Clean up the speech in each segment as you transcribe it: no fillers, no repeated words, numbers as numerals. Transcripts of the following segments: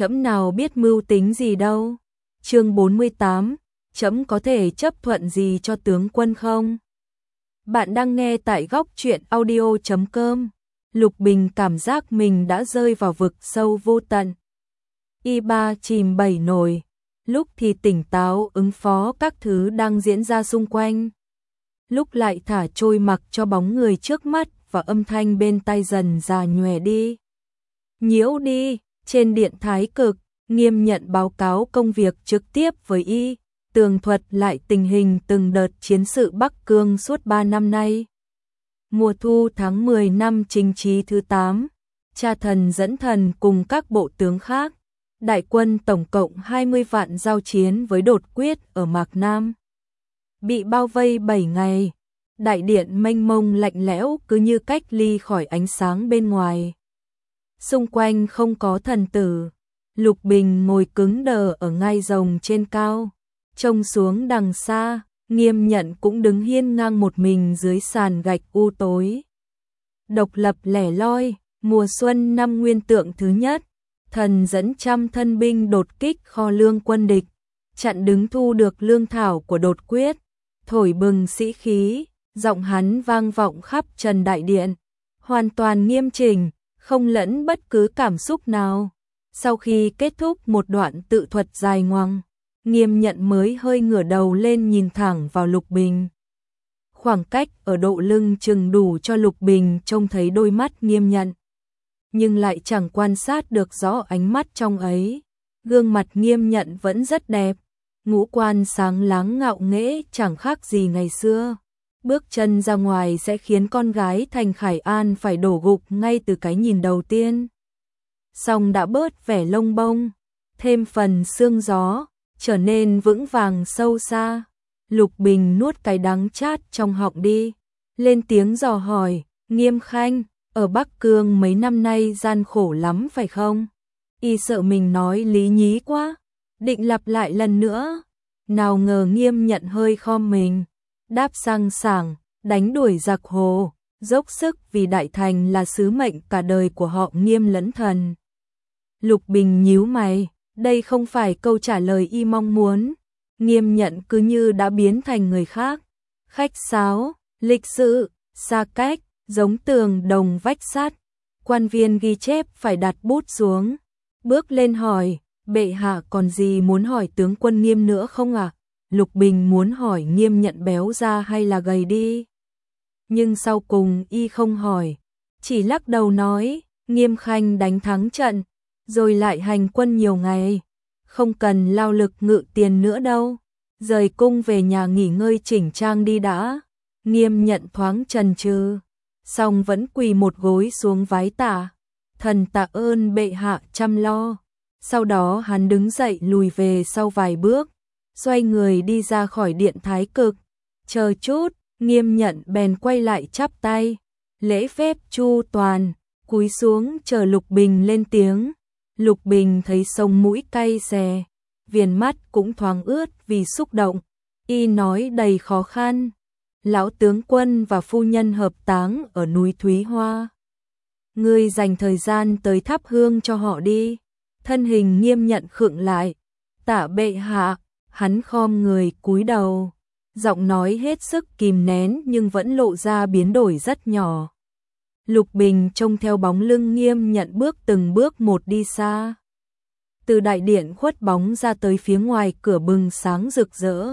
trẫm nào biết mưu tính gì đâu. Chương 48, trẫm có thể chấp thuận gì cho tướng quân không? Bạn đang nghe tại góc truyện audio.com. Lục Bình cảm giác mình đã rơi vào vực sâu vô tận. Y ba chìm bảy nổi, lúc thì tỉnh táo ứng phó các thứ đang diễn ra xung quanh, lúc lại thả trôi mặc cho bóng người trước mắt và âm thanh bên tai dần già nhòe đi. Nhiễu đi, trên điện Thái Cực, Nghiêm nhận báo cáo công việc trực tiếp với y, tường thuật lại tình hình từng đợt chiến sự Bắc Cương suốt 3 năm nay. Mùa thu tháng 10 năm Chính Chí thứ 8, cha thần dẫn thần cùng các bộ tướng khác, đại quân tổng cộng 20 vạn giao chiến với Đột Quyết ở Mạc Nam. Bị bao vây 7 ngày, đại điện mênh mông lạnh lẽo cứ như cách ly khỏi ánh sáng bên ngoài. Xung quanh không có thần tử, Lục Bình ngồi cứng đờ ở ngai rồng trên cao, trông xuống đằng xa, Nghiêm nhận cũng đứng hiên ngang một mình dưới sàn gạch u tối. Độc lập lẻ loi, mùa xuân năm Nguyên Tượng thứ nhất, thần dẫn trăm thân binh đột kích kho lương quân địch, chặn đứng thu được lương thảo của Đột Quyết, thổi bừng sĩ khí, giọng hắn vang vọng khắp trần đại điện, hoàn toàn nghiêm chỉnh, không lẫn bất cứ cảm xúc nào. Sau khi kết thúc một đoạn tự thuật dài ngoằng, Nghiêm nhận mới hơi ngửa đầu lên nhìn thẳng vào Lục Bình. Khoảng cách ở độ lưng chừng đủ cho Lục Bình trông thấy đôi mắt Nghiêm nhận, nhưng lại chẳng quan sát được rõ ánh mắt trong ấy. Gương mặt Nghiêm nhận vẫn rất đẹp, ngũ quan sáng láng ngạo nghễ chẳng khác gì ngày xưa. Bước chân ra ngoài sẽ khiến con gái thành Khải An phải đổ gục ngay từ cái nhìn đầu tiên. Song đã bớt vẻ lông bông, thêm phần sương gió, trở nên vững vàng sâu xa. Lục Bình nuốt cái đắng chát trong họng đi, lên tiếng dò hỏi, Nghiêm khanh, ở Bắc Cương mấy năm nay gian khổ lắm phải không? Y sợ mình nói lý nhí quá, định lặp lại lần nữa. Nào ngờ Nghiêm nhận hơi khom mình, đáp sang sảng, đánh đuổi giặc hồ, dốc sức vì đại thành là sứ mệnh cả đời của họ Nghiêm lẫn thần. Lục Bình nhíu mày, đây không phải câu trả lời y mong muốn. Nghiêm nhận cứ như đã biến thành người khác, khách sáo, lịch sự, xa cách, giống tường đồng vách sắt. Quan viên ghi chép phải đặt bút xuống, bước lên hỏi, bệ hạ còn gì muốn hỏi tướng quân Nghiêm nữa không ạ? Lục Bình muốn hỏi Nghiêm nhận béo ra hay là gầy đi, nhưng sau cùng y không hỏi, chỉ lắc đầu nói, Nghiêm khanh đánh thắng trận, rồi lại hành quân nhiều ngày, không cần lao lực ngự tiền nữa đâu, rời cung về nhà nghỉ ngơi chỉnh trang đi đã. Nghiêm nhận thoáng chần chừ, song vẫn quỳ một gối xuống vái tạ, thần tạ ơn bệ hạ chăm lo. Sau đó hắn đứng dậy lùi về sau vài bước, xoay người đi ra khỏi điện Thái Cực. Chờ chút, Nghiêm nhận bèn quay lại chắp tay, lễ phép chu toàn, cúi xuống chờ Lục Bình lên tiếng. Lục Bình thấy sống mũi cay xè, viền mắt cũng thoáng ướt vì xúc động. Y nói đầy khó khăn, lão tướng quân và phu nhân hợp táng ở núi Thúy Hoa, ngươi dành thời gian tới thắp hương cho họ đi. Thân hình Nghiêm nhận khựng lại, tạ bệ hạ. Hắn khom người cúi đầu, giọng nói hết sức kìm nén nhưng vẫn lộ ra biến đổi rất nhỏ. Lục Bình trông theo bóng lưng Nghiêm nhận bước từng bước một đi xa, từ đại điện khuất bóng ra tới phía ngoài cửa bừng sáng rực rỡ,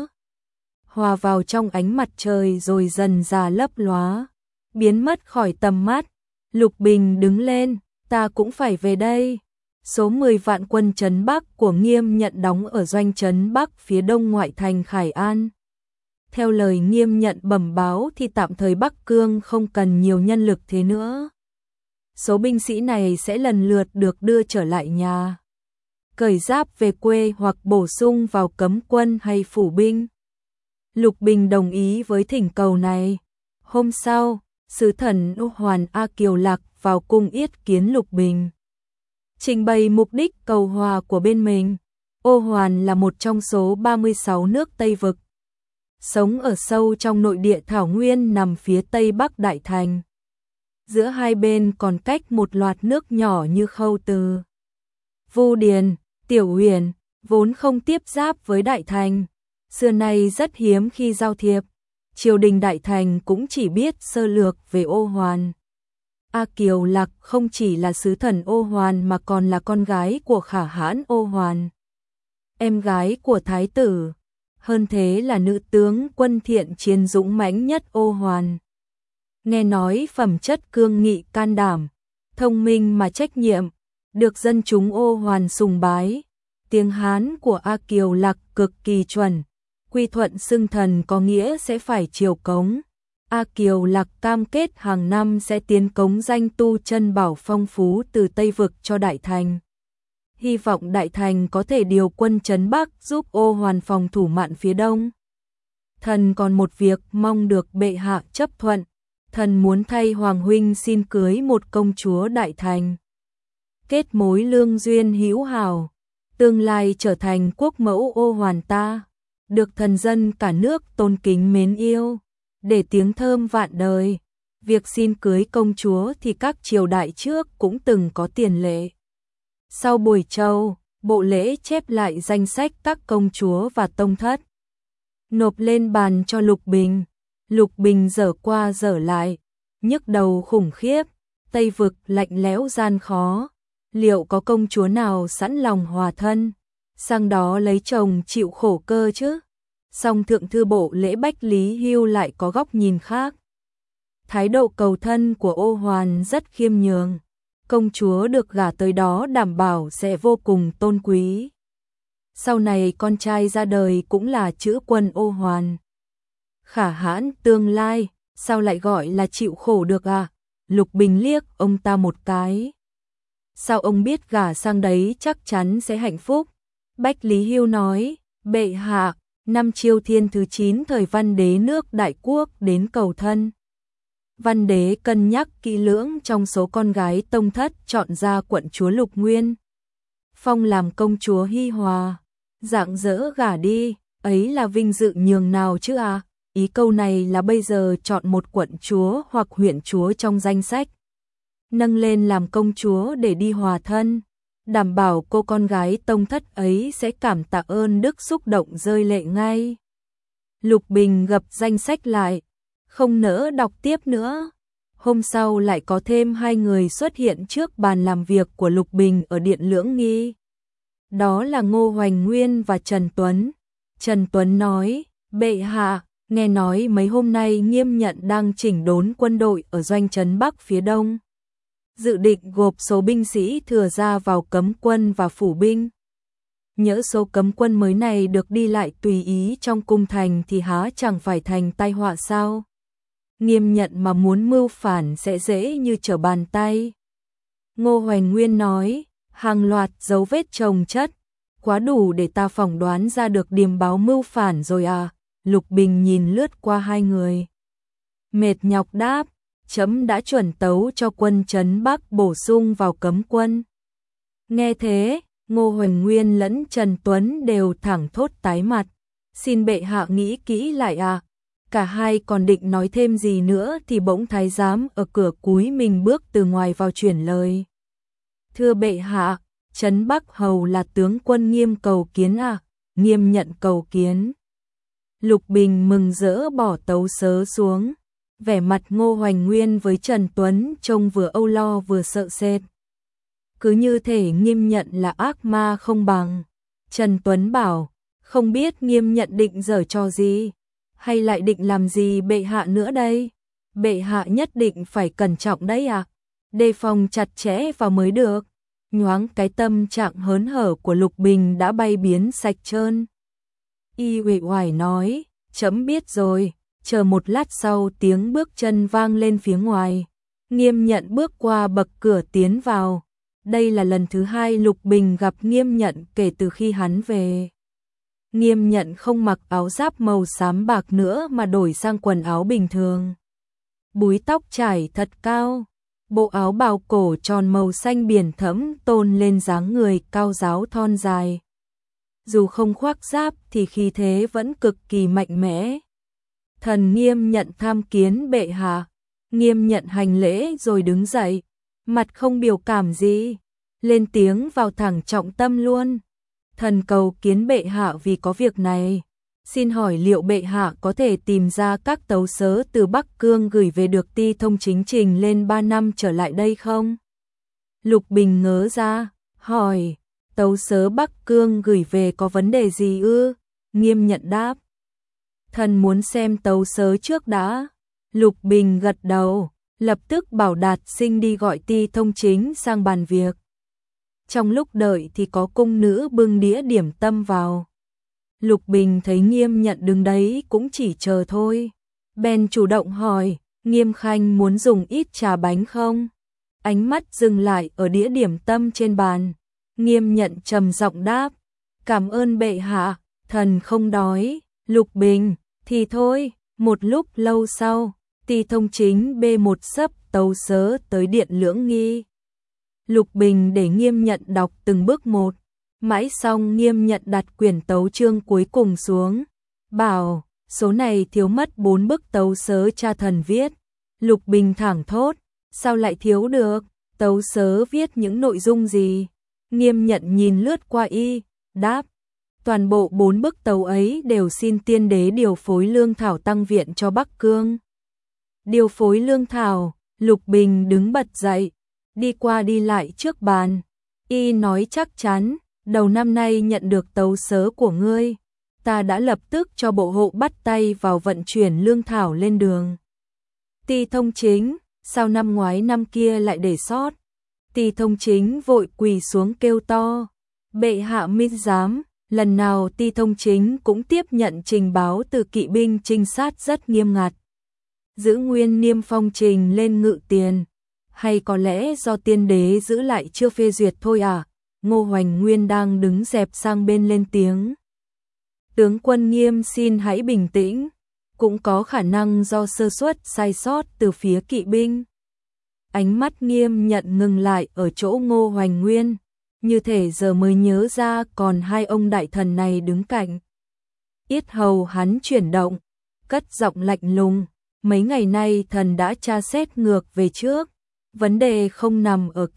hòa vào trong ánh mặt trời rồi dần dà lấp lóa, biến mất khỏi tầm mắt. Lục Bình đứng lên, ta cũng phải về đây. Số 10 vạn quân trấn Bắc của Nghiêm nhận đóng ở doanh trấn Bắc phía đông ngoại thành Khải An. Theo lời Nghiêm nhận bẩm báo thì tạm thời Bắc Cương không cần nhiều nhân lực thế nữa. Số binh sĩ này sẽ lần lượt được đưa trở lại nhà, cởi giáp về quê hoặc bổ sung vào cấm quân hay phủ binh. Lục Bình đồng ý với thỉnh cầu này. Hôm sau, sứ thần Ô Hoàn A Kiều Lạc vào cung yết kiến Lục Bình, trình bày mục đích cầu hòa của bên mình. Ô Hoàn là một trong số 36 nước Tây Vực, sống ở sâu trong nội địa thảo nguyên nằm phía tây bắc Đại Thành. Giữa hai bên còn cách một loạt nước nhỏ như Khâu Từ, Vu Điền, Tiểu Huyền vốn không tiếp giáp với Đại Thành, xưa nay rất hiếm khi giao thiệp. Triều đình Đại Thành cũng chỉ biết sơ lược về Ô Hoàn. A Kiều Lạc không chỉ là sứ thần Ô Hoàn mà còn là con gái của Khả Hãn Ô Hoàn, em gái của thái tử, hơn thế là nữ tướng quân thiện chiến dũng mãnh nhất Ô Hoàn. Nghe nói phẩm chất cương nghị can đảm, thông minh mà trách nhiệm, được dân chúng Ô Hoàn sùng bái. Tiếng Hán của A Kiều Lạc cực kỳ chuẩn, quy thuận xưng thần có nghĩa sẽ phải triều cống. A Kiều Lạc cam kết hàng năm sẽ tiến cống danh tu chân bảo phong phú từ Tây Vực cho Đại Thành. Hy vọng Đại Thành có thể điều quân trấn Bắc giúp Ô Hoàn phòng thủ mạn phía Đông. Thần còn một việc mong được bệ hạ chấp thuận, thần muốn thay Hoàng huynh xin cưới một công chúa Đại Thành. Kết mối lương duyên hữu hảo, tương lai trở thành quốc mẫu Ô Hoàn ta, được thần dân cả nước tôn kính mến yêu, để tiếng thơm vạn đời. Việc xin cưới công chúa thì các triều đại trước cũng từng có tiền lệ. Sau buổi trầu, bộ lễ chép lại danh sách các công chúa và tông thất, nộp lên bàn cho Lục Bình. Lục Bình dở qua dở lại, nhức đầu khủng khiếp. Tây Vực lạnh lẽo gian khó, liệu có công chúa nào sẵn lòng hòa thân, sang đó lấy chồng chịu khổ cơ chứ? Song thượng thư bộ lễ Bách Lý Hưu lại có góc nhìn khác. Thái độ cầu thân của Ô Hoàn rất khiêm nhường, công chúa được gả tới đó đảm bảo sẽ vô cùng tôn quý. Sau này con trai ra đời cũng là chữ quân Ô Hoàn. Khả Hãn tương lai, sao lại gọi là chịu khổ được à? Lục Bình liếc ông ta một cái. Sao ông biết gả sang đấy chắc chắn sẽ hạnh phúc? Bách Lý Hưu nói, bệ hạ, năm Chiêu Thiên thứ 9 thời Văn Đế nước Đại Quốc đến cầu thân. Văn Đế cân nhắc kỹ lưỡng, trong số con gái tông thất chọn ra quận chúa Lục Nguyên, phong làm công chúa hi hòa, rạng rỡ gả đi, ấy là vinh dự nhường nào chứ à? Ý câu này là bây giờ chọn một quận chúa hoặc huyện chúa trong danh sách, nâng lên làm công chúa để đi hòa thân, đảm bảo cô con gái tông thất ấy sẽ cảm tạ ơn đức, xúc động rơi lệ ngay. Lục Bình gập danh sách lại, không nỡ đọc tiếp nữa. Hôm sau lại có thêm 2 người xuất hiện trước bàn làm việc của Lục Bình ở Điện Lưỡng Nghi. Đó là Ngô Hoành Nguyên và Trần Tuấn. Trần Tuấn nói, bệ hạ, nghe nói mấy hôm nay Nghiêm Nhận đang chỉnh đốn quân đội ở doanh trấn Bắc phía Đông, dự định gộp số binh sĩ thừa ra vào cấm quân và phủ binh. Nhỡ số cấm quân mới này được đi lại tùy ý trong cung thành thì há chẳng phải thành tai họa sao? Nghiêm Nhận mà muốn mưu phản sẽ dễ như trở bàn tay. Ngô Hoành Nguyên nói, hàng loạt dấu vết chồng chất, quá đủ để ta phỏng đoán ra được điềm báo mưu phản rồi à? Lục Bình nhìn lướt qua 2 người, mệt nhọc đáp, chấm đã chuẩn tấu cho quân trấn Bắc bổ sung vào cấm quân. Nghe thế, Ngô Hoành Nguyên lẫn Trần Tuấn đều thẳng thốt tái mặt. Xin bệ hạ nghĩ kỹ lại à? Cả hai còn định nói thêm gì nữa thì bỗng thái giám ở cửa cúi mình bước từ ngoài vào chuyển lời. Thưa bệ hạ, trấn Bắc hầu là tướng quân Nghiêm cầu kiến à? Nghiêm Nhận cầu kiến. Lục Bình mừng rỡ bỏ tấu sớ xuống. Vẻ mặt Ngô Hoành Nguyên với Trần Tuấn trông vừa âu lo vừa sợ sệt. Cứ như thể Nghiêm Nhận là ác ma không bằng. Trần Tuấn bảo, không biết Nghiêm Nhận định giở trò gì, hay lại định làm gì bệ hạ nữa đây? Bệ hạ nhất định phải cẩn trọng đấy à? Đề phòng chặt chẽ vào mới được. Nhoáng cái tâm trạng hớn hở của Lục Bình đã bay biến sạch trơn. Y uể oải nói, chấm biết rồi. Chờ một lát sau tiếng bước chân vang lên phía ngoài. Nghiêm Nhận bước qua bậc cửa tiến vào. Đây là lần thứ 2 Lục Bình gặp Nghiêm Nhận kể từ khi hắn về. Nghiêm Nhận không mặc áo giáp màu xám bạc nữa mà đổi sang quần áo bình thường. Búi tóc trải thật cao, bộ áo bào cổ tròn màu xanh biển thẫm tôn lên dáng người cao ráo thon dài. Dù không khoác giáp thì khí thế vẫn cực kỳ mạnh mẽ. Thần Nghiêm Nhận tham kiến bệ hạ. Nghiêm Nhận hành lễ rồi đứng dậy, mặt không biểu cảm gì. lên tiếng vào thẳng trọng tâm luôn. Thần cầu kiến bệ hạ vì có việc này. Xin hỏi liệu bệ hạ có thể tìm ra các tấu sớ từ Bắc Cương gửi về được Ti Thông Chính trình lên 3 năm trở lại đây không? Lục Bình ngớ ra, hỏi, tấu sớ Bắc Cương gửi về có vấn đề gì ư? Nghiêm Nhận đáp, thần muốn xem tấu sớ trước đã. Lục Bình gật đầu, lập tức bảo Đạt Sinh đi gọi Ti Thông Chính sang bàn việc. Trong lúc đợi thì có cung nữ bưng đĩa điểm tâm vào. Lục Bình thấy Nghiêm Nhận đứng đấy cũng chỉ chờ thôi. Bèn chủ động hỏi, Nghiêm Khanh muốn dùng ít trà bánh không? Ánh mắt dừng lại ở đĩa điểm tâm trên bàn. Nghiêm Nhận trầm giọng đáp, cảm ơn bệ hạ, thần không đói. Lục Bình, thì thôi. Một lúc lâu sau, Ti Thông Chính bê một xấp tấu sớ tới điện Lưỡng Nghi. Lục Bình để Nghiêm Nhận đọc từng bước một. Mãi xong Nghiêm Nhận đặt quyển tấu chương cuối cùng xuống. Bảo, số này thiếu mất 4 bức tấu sớ cha thần viết. Lục Bình thẳng thốt, sao lại thiếu được? Tấu sớ viết những nội dung gì? Nghiêm Nhận nhìn lướt qua y, đáp, toàn bộ 4 bức tấu ấy đều xin tiên đế điều phối lương thảo tăng viện cho Bắc Cương. Điều phối lương thảo, Lục Bình đứng bật dậy, đi qua đi lại trước bàn. Y nói chắc chắn, đầu năm nay nhận được tấu sớ của ngươi, ta đã lập tức cho bộ hộ bắt tay vào vận chuyển lương thảo lên đường. Ti Thông Chính, sao năm ngoái năm kia lại để sót? Ti Thông Chính vội quỳ xuống kêu to, bệ hạ minh giám. Lần nào Ti Thông Chính cũng tiếp nhận trình báo từ kỵ binh trinh sát rất nghiêm ngặt. Giữ nguyên niêm phong trình lên ngự tiền. Hay có lẽ do tiên đế giữ lại chưa phê duyệt thôi à? Ngô Hoành Nguyên đang đứng dẹp sang bên lên tiếng. Tướng quân Nghiêm xin hãy bình tĩnh. Cũng có khả năng do sơ suất sai sót từ phía kỵ binh. Ánh mắt Nghiêm Nhận ngừng lại ở chỗ Ngô Hoành Nguyên. Như thể giờ mới nhớ ra còn hai ông đại thần này đứng cạnh. Yết hầu hắn chuyển động, cất giọng lạnh lùng, mấy ngày nay thần đã tra xét ngược về trước, vấn đề không nằm ở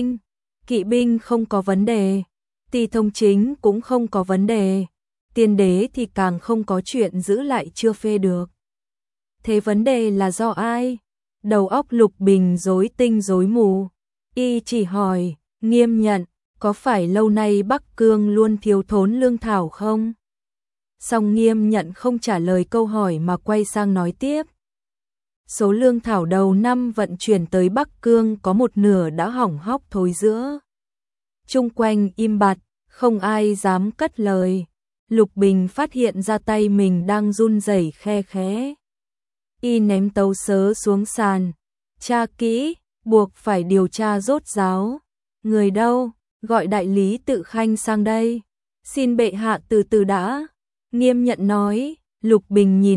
kỵ binh không có vấn đề, Ti Thông Chính cũng không có vấn đề, tiên đế thì càng không có chuyện giữ lại chưa phê được. Thế vấn đề là do ai? Đầu óc Lục Bình rối tinh rối mù, y chỉ hỏi, Nghiêm Nhận, có phải lâu nay Bắc Cương luôn thiếu thốn lương thảo không? Song Nghiêm Nhận không trả lời câu hỏi mà quay sang nói tiếp. Số lương thảo đầu năm vận chuyển tới Bắc Cương có một nửa đã hỏng hóc thối rữa. Chung quanh im bặt, không ai dám cất lời. Lục Bình phát hiện ra tay mình đang run rẩy khe khẽ. Y ném tấu sớ xuống sàn. Tra kỹ, buộc phải điều tra rốt ráo. Người đâu? Gọi đại lý Tự Khanh sang đây. Xin bệ hạ từ từ đã. Nghiêm Nhận nói. Lục Bình nhìn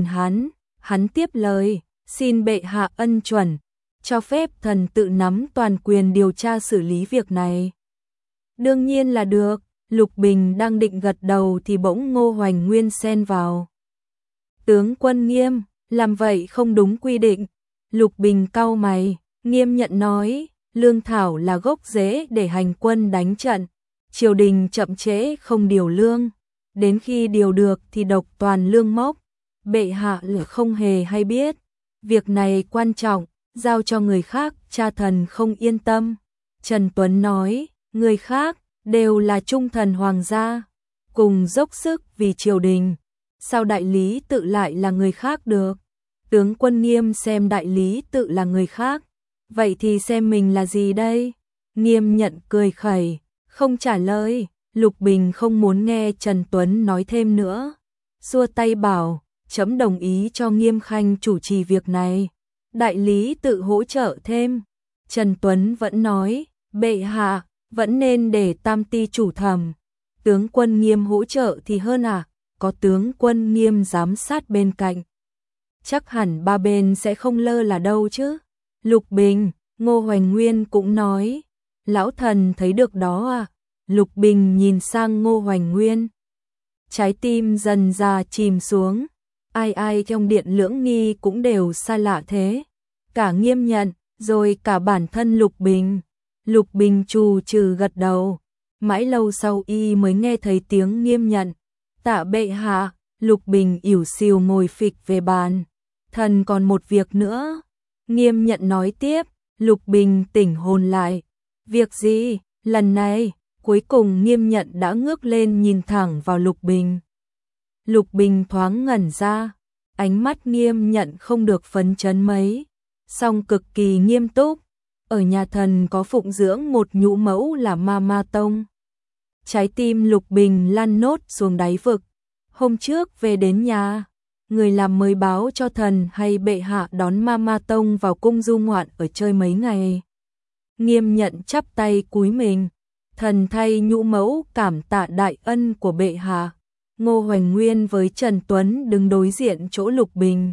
hắn tiếp lời. Xin bệ hạ ân chuẩn, cho phép thần tự nắm toàn quyền điều tra xử lý việc này. Đương nhiên là được. Lục Bình đang định gật đầu thì bỗng Ngô Hoành Nguyên xen vào. Tướng quân Nghiêm, làm vậy không đúng quy định. Lục Bình cau mày, Nghiêm Nhận nói, lương thảo là gốc rễ để hành quân đánh trận. Triều đình chậm trễ không điều lương, đến khi điều được thì độc toàn lương mốc. Bệ hạ là không hề hay biết. Việc này quan trọng, giao cho người khác, cha thần không yên tâm. Trần Tuấn nói, người khác đều là trung thần hoàng gia, cùng dốc sức vì triều đình. Sao đại lý Tự lại là người khác được? Tướng quân Nghiêm xem đại lý Tự là người khác, vậy thì xem mình là gì đây? Nghiêm Nhận cười khẩy, không trả lời. Lục Bình không muốn nghe Trần Tuấn nói thêm nữa, xua tay bảo, trẫm đồng ý cho Nghiêm Khanh chủ trì việc này, đại lý Tự hỗ trợ thêm. Trần Tuấn vẫn nói, bệ hạ vẫn nên để Tam Ti chủ thẩm, tướng quân Nghiêm hỗ trợ thì hơn à? Có tướng quân Nghiêm giám sát bên cạnh, chắc hẳn ba bên sẽ không lơ là đâu chứ. Lục Bình, Ngô Hoành Nguyên cũng nói, lão thần thấy được đó à? Lục Bình nhìn sang Ngô Hoành Nguyên, trái tim dần dà chìm xuống. Ai trong điện Lưỡng Nghi cũng đều xa lạ thế, cả Nghiêm Nhận, rồi cả bản thân Lục Bình. Lục Bình trù trừ gật đầu, mãi lâu sau y mới nghe thấy tiếng Nghiêm Nhận. Tạ bệ hạ. Lục Bình ỉu xìu ngồi phịch về bàn. Thần còn một việc nữa. Nghiêm Nhận nói tiếp. Lục Bình tỉnh hồn lại. Việc gì? Lần này, cuối cùng Nghiêm Nhận đã ngước lên nhìn thẳng vào Lục Bình. Lục Bình thoáng ngẩn ra. Ánh mắt Nghiêm Nhận không được phấn chấn mấy, song cực kỳ nghiêm túc. Ở nhà thần có phụng dưỡng một nhũ mẫu là Ma Ma Tông. Trái tim Lục Bình lăn nốt xuống đáy vực. Hôm trước về đến nhà, người làm mới báo cho thần hay bệ hạ đón Ma Ma Tông vào cung du ngoạn ở chơi mấy ngày. Nghiêm Nhận chắp tay cúi mình. Thần thay nhũ mẫu cảm tạ đại ân của bệ hạ. Ngô Hoành Nguyên với Trần Tuấn đứng đối diện chỗ Lục Bình.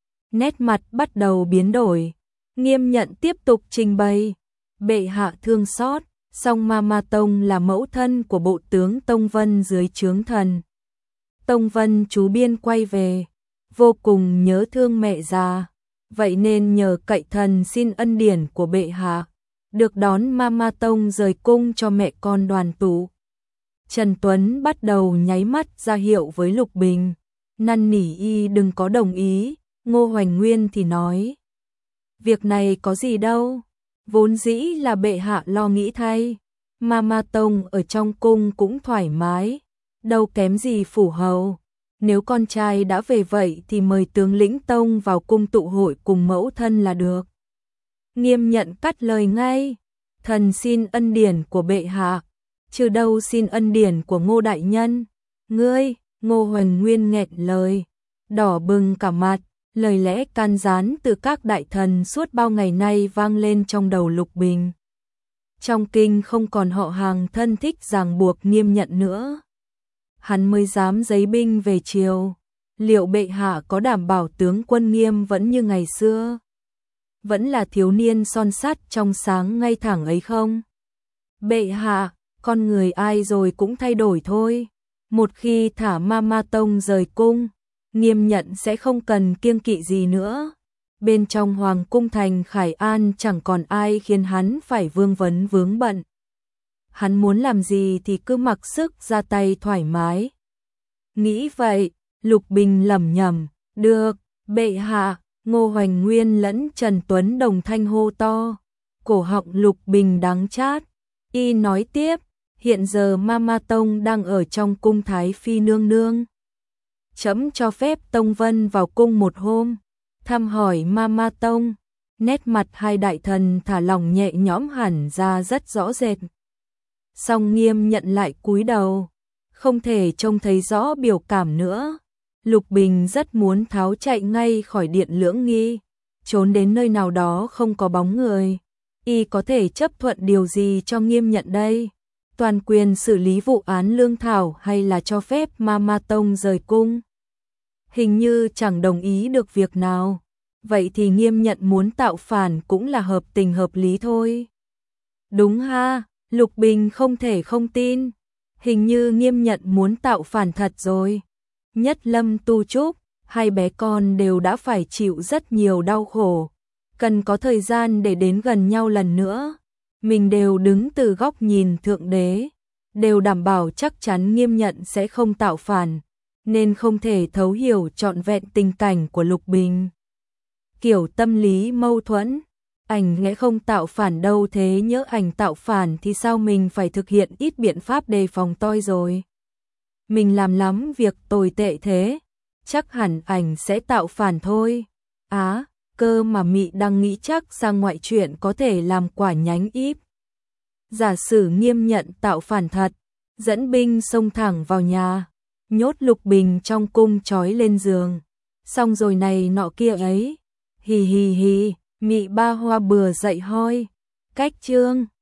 Nét mặt bắt đầu biến đổi. Nghiêm Nhận tiếp tục trình bày. Bệ hạ thương xót, song Ma Ma Tông là mẫu thân của bộ tướng Tông Vân dưới trướng thần. Tông Vân chú biên quay về, vô cùng nhớ thương mẹ già. Vậy nên nhờ cậy thần xin ân điển của bệ hạ, được đón Ma Ma Tông rời cung cho mẹ con đoàn tụ. Trần Tuấn bắt đầu nháy mắt ra hiệu với Lục Bình, năn nỉ y đừng có đồng ý. Ngô Hoành Nguyên thì nói, việc này có gì đâu, vốn dĩ là bệ hạ lo nghĩ thay. Ma Ma Tông ở trong cung cũng thoải mái, đâu kém gì phủ hầu. Nếu con trai đã về vậy thì mời tướng lĩnh tông vào cung tụ hội cùng mẫu thân là được. Nghiêm Nhận cắt lời ngay, thần xin ân điển của bệ hạ, chứ đâu xin ân điển của Ngô đại nhân. Ngươi, Ngô Hoành Nguyên nghẹn lời, đỏ bừng cả mặt, lời lẽ can gián từ các đại thần suốt bao ngày nay vang lên trong đầu Lục Bình. Trong kinh không còn họ hàng thân thích ràng buộc Nghiêm Nhận nữa, hắn mới dám giấy binh về triều. Liệu bệ hạ có đảm bảo tướng quân Nghiêm vẫn như ngày xưa, vẫn là thiếu niên son sắt trong sáng ngay thẳng ấy không? Bệ hạ, con người ai rồi cũng thay đổi thôi. Một khi thả Ma Ma Tông rời cung, Nghiêm Nhận sẽ không cần kiêng kỵ gì nữa. Bên trong Hoàng cung thành Khải An chẳng còn ai khiến hắn phải vương vấn vướng bận. Hắn muốn làm gì thì cứ mặc sức ra tay thoải mái. Nghĩ vậy, Lục Bình lẩm nhẩm, được, bệ hạ. Ngô Hoành Nguyên lẫn Trần Tuấn đồng thanh hô to. Cổ họng Lục Bình đắng chát. Y nói tiếp, hiện giờ Ma Ma Tông đang ở trong cung Thái Phi nương nương. Trẫm cho phép Tông Vân vào cung một hôm, thăm hỏi Ma Ma Tông. Nét mặt hai đại thần thả lỏng nhẹ nhõm hẳn ra rất rõ rệt. Song Nghiêm Nhận lại cúi đầu, không thể trông thấy rõ biểu cảm nữa. Lục Bình rất muốn tháo chạy ngay khỏi Điện Lưỡng Nghi, trốn đến nơi nào đó không có bóng người. Y có thể chấp thuận điều gì cho Nghiêm Nhận đây? Toàn quyền xử lý vụ án lương thảo hay là cho phép Ma Ma Tông rời cung? Hình như chẳng đồng ý được việc nào. Vậy thì Nghiêm Nhận muốn tạo phản cũng là hợp tình hợp lý thôi. Đúng ha, Lục Bình không thể không tin. Hình như Nghiêm Nhận muốn tạo phản thật rồi. Nhất Lâm Tu Trúc, hai bé con đều đã phải chịu rất nhiều đau khổ, cần có thời gian để đến gần nhau lần nữa. Mình đều đứng từ góc nhìn thượng đế, đều đảm bảo chắc chắn Nghiêm Nhận sẽ không tạo phản, nên không thể thấu hiểu trọn vẹn tình cảnh của Lục Bình. Kiểu tâm lý mâu thuẫn, ảnh nghĩa không tạo phản đâu, thế nhỡ ảnh tạo phản thì sao mình phải thực hiện ít biện pháp đề phòng toi rồi. Mình làm lắm việc tồi tệ thế, chắc hẳn ảnh sẽ tạo phản thôi. Á, cơ mà Mị đang nghĩ chắc sang ngoại chuyện có thể làm quả nhánh íp. Giả sử Nghiêm Nhận tạo phản thật, dẫn binh xông thẳng vào nhà, nhốt Lục Bình trong cung trói lên giường. Xong rồi này nọ kia ấy. Hì hì hì, Mị ba hoa bừa dậy hoi. Cách chương